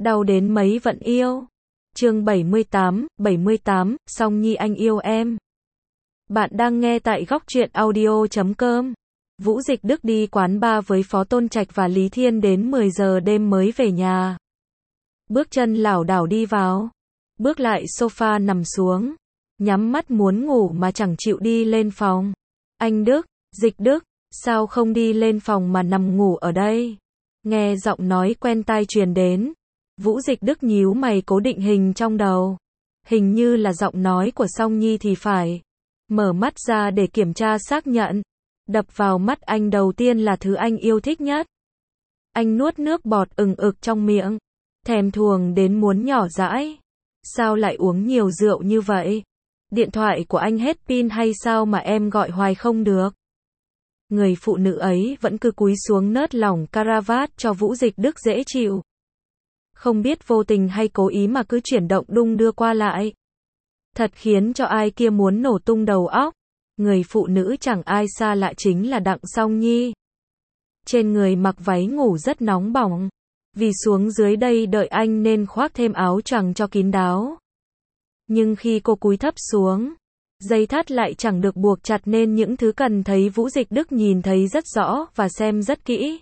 Đau đến mấy vẫn yêu. Chương 78, Song Nhi anh yêu em. Bạn đang nghe tại góc truyện audio.com. Vũ Dịch Đức đi quán bar với Phó Tôn Trạch và Lý Thiên đến 10 giờ đêm mới về nhà. Bước chân lảo đảo đi vào. Bước lại sofa nằm xuống. Nhắm mắt muốn ngủ mà chẳng chịu đi lên phòng. Anh Đức, Dịch Đức, sao không đi lên phòng mà nằm ngủ ở đây? Nghe giọng nói quen tai truyền đến. Vũ Dịch Đức nhíu mày cố định hình trong đầu. Hình như là giọng nói của Song Nhi thì phải. Mở mắt ra để kiểm tra xác nhận. Đập vào mắt anh đầu tiên là thứ anh yêu thích nhất. Anh nuốt nước bọt ừng ực trong miệng. Thèm thuồng đến muốn nhỏ dãi. Sao lại uống nhiều rượu như vậy? Điện thoại của anh hết pin hay sao mà em gọi hoài không được? Người phụ nữ ấy vẫn cứ cúi xuống nớt lỏng caravat cho Vũ Dịch Đức dễ chịu. Không biết vô tình hay cố ý mà cứ chuyển động đung đưa qua lại. Thật khiến cho ai kia muốn nổ tung đầu óc. Người phụ nữ chẳng ai xa lạ chính là Đặng Song Nhi. Trên người mặc váy ngủ rất nóng bỏng. Vì xuống dưới đây đợi anh nên khoác thêm áo choàng cho kín đáo. Nhưng khi cô cúi thấp xuống, dây thắt lại chẳng được buộc chặt nên những thứ cần thấy Vũ Dịch Đức nhìn thấy rất rõ và xem rất kỹ.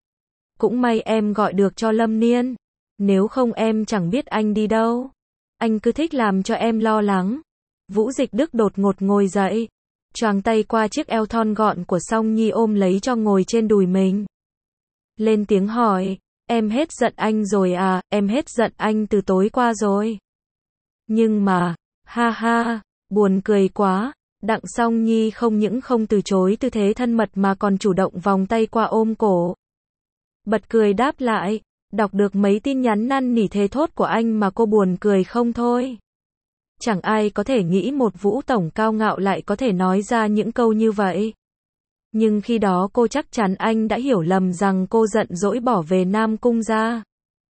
Cũng may em gọi được cho Lâm Niên. Nếu không em chẳng biết anh đi đâu. Anh cứ thích làm cho em lo lắng. Vũ Dịch Đức đột ngột ngồi dậy. Choàng tay qua chiếc eo thon gọn của Song Nhi ôm lấy cho ngồi trên đùi mình. Lên tiếng hỏi, em hết giận anh rồi à? Em hết giận anh từ tối qua rồi. Nhưng mà, ha ha, buồn cười quá. Đặng Song Nhi không những không từ chối tư thế thân mật mà còn chủ động vòng tay qua ôm cổ. Bật cười đáp lại. Đọc được mấy tin nhắn năn nỉ thề thốt của anh mà cô buồn cười không thôi. Chẳng ai có thể nghĩ một Vũ tổng cao ngạo lại có thể nói ra những câu như vậy. Nhưng khi đó cô chắc chắn anh đã hiểu lầm rằng cô giận dỗi bỏ về Nam Cung ra.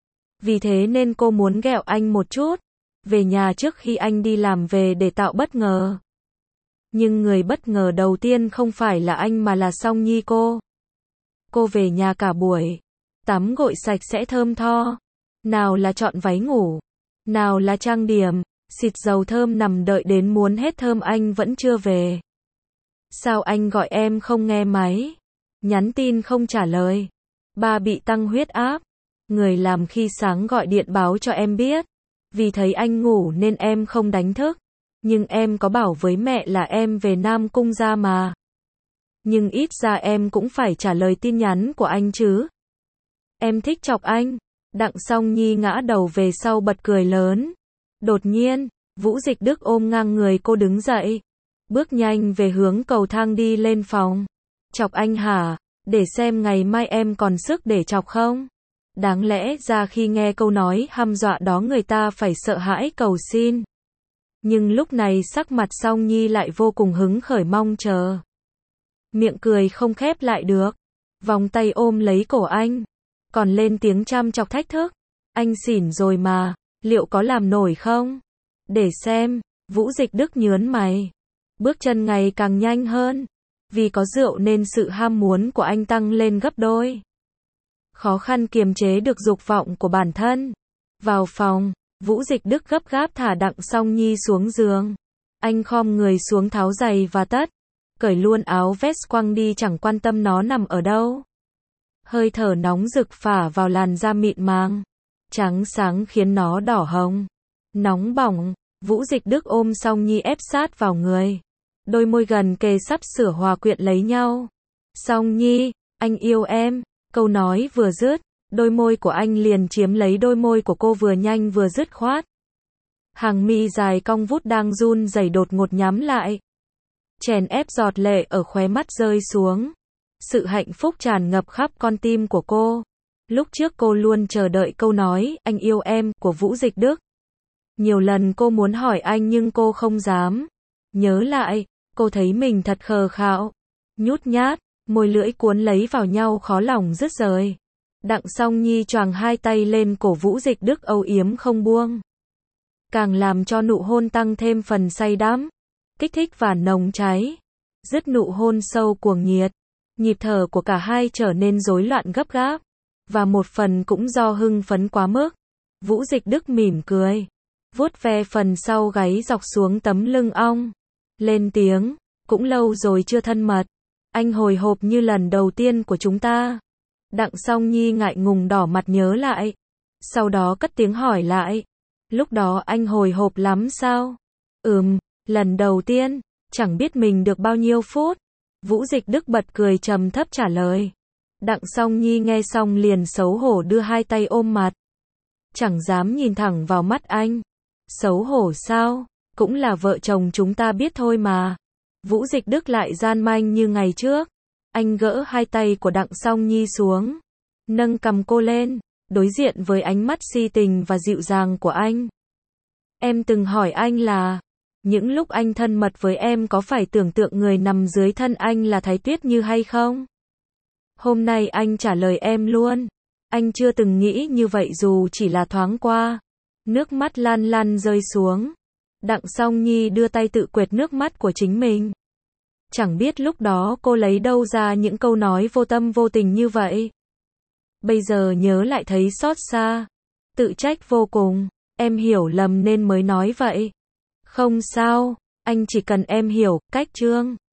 Vì thế nên cô muốn ghẹo anh một chút. Về nhà trước khi anh đi làm về để tạo bất ngờ. Nhưng người bất ngờ đầu tiên không phải là anh mà là Song Nhi cô. Cô về nhà cả buổi. Tắm gội sạch sẽ thơm tho. Nào là chọn váy ngủ. Nào là trang điểm. Xịt dầu thơm nằm đợi đến muốn hết thơm anh vẫn chưa về. Sao anh gọi em không nghe máy? Nhắn tin không trả lời. Ba bị tăng huyết áp. Người làm khi sáng gọi điện báo cho em biết. Vì thấy anh ngủ nên em không đánh thức. Nhưng em có bảo với mẹ là em về Nam Cung ra mà. Nhưng ít ra em cũng phải trả lời tin nhắn của anh chứ. Em thích chọc anh. Đặng Song Nhi ngã đầu về sau bật cười lớn. Đột nhiên, Vũ Dịch Đức ôm ngang người cô đứng dậy. Bước nhanh về hướng cầu thang đi lên phòng. Chọc anh hả? Để xem ngày mai em còn sức để chọc không? Đáng lẽ ra khi nghe câu nói hăm dọa đó người ta phải sợ hãi cầu xin. Nhưng lúc này sắc mặt Song Nhi lại vô cùng hứng khởi mong chờ. Miệng cười không khép lại được. Vòng tay ôm lấy cổ anh. Còn lên tiếng chăm chọc thách thức. Anh xỉn rồi mà, liệu có làm nổi không? Để xem. Vũ Dịch Đức nhớn mày. Bước chân ngày càng nhanh hơn. Vì có rượu nên sự ham muốn của anh tăng lên gấp đôi. Khó khăn kiềm chế được dục vọng của bản thân. Vào phòng, Vũ Dịch Đức gấp gáp thả Đặng Song Nhi xuống giường. Anh khom người xuống tháo giày và tất. Cởi luôn áo vest quăng đi chẳng quan tâm nó nằm ở đâu. Hơi thở nóng rực phả vào làn da mịn màng. Trắng sáng khiến nó đỏ hồng. Nóng bỏng, Vũ Dịch Đức ôm Song Nhi ép sát vào người. Đôi môi gần kề sắp sửa hòa quyện lấy nhau. Song Nhi, anh yêu em. Câu nói vừa dứt, đôi môi của anh liền chiếm lấy đôi môi của cô vừa nhanh vừa dứt khoát. Hàng mi dài cong vút đang run rẩy đột ngột nhắm lại. Chèn ép giọt lệ ở khóe mắt rơi xuống. Sự hạnh phúc tràn ngập khắp con tim của cô. Lúc trước cô luôn chờ đợi câu nói, anh yêu em, của Vũ Dịch Đức. Nhiều lần cô muốn hỏi anh nhưng cô không dám. Nhớ lại, cô thấy mình thật khờ khạo. Nhút nhát, môi lưỡi cuốn lấy vào nhau khó lòng dứt rời. Đặng Song Nhi choàng hai tay lên cổ Vũ Dịch Đức âu yếm không buông. Càng làm cho nụ hôn tăng thêm phần say đắm. Kích thích và nồng cháy. Dứt nụ hôn sâu cuồng nhiệt. Nhịp thở của cả hai trở nên rối loạn gấp gáp. Và một phần cũng do hưng phấn quá mức. Vũ Dịch Đức mỉm cười, vuốt ve phần sau gáy dọc xuống tấm lưng ong, lên tiếng, cũng lâu rồi chưa thân mật. Anh hồi hộp như lần đầu tiên của chúng ta. Đặng Song Nhi ngại ngùng đỏ mặt nhớ lại. Sau đó cất tiếng hỏi lại. Lúc đó anh hồi hộp lắm sao? Lần đầu tiên, chẳng biết mình được bao nhiêu phút. Vũ Dịch Đức bật cười trầm thấp trả lời. Đặng Song Nhi nghe xong liền xấu hổ đưa hai tay ôm mặt. Chẳng dám nhìn thẳng vào mắt anh. Xấu hổ sao? Cũng là vợ chồng chúng ta biết thôi mà. Vũ Dịch Đức lại gian manh như ngày trước. Anh gỡ hai tay của Đặng Song Nhi xuống, nâng cằm cô lên, đối diện với ánh mắt si tình và dịu dàng của anh. Em từng hỏi anh là, những lúc anh thân mật với em có phải tưởng tượng người nằm dưới thân anh là Thái Tuyết Như hay không? Hôm nay anh trả lời em luôn. Anh chưa từng nghĩ như vậy dù chỉ là thoáng qua. Nước mắt lăn lăn rơi xuống. Đặng Song Nhi đưa tay tự quệt nước mắt của chính mình. Chẳng biết lúc đó cô lấy đâu ra những câu nói vô tâm vô tình như vậy. Bây giờ nhớ lại thấy xót xa, tự trách vô cùng. Em hiểu lầm nên mới nói vậy. Không sao, anh chỉ cần em hiểu, cách Trương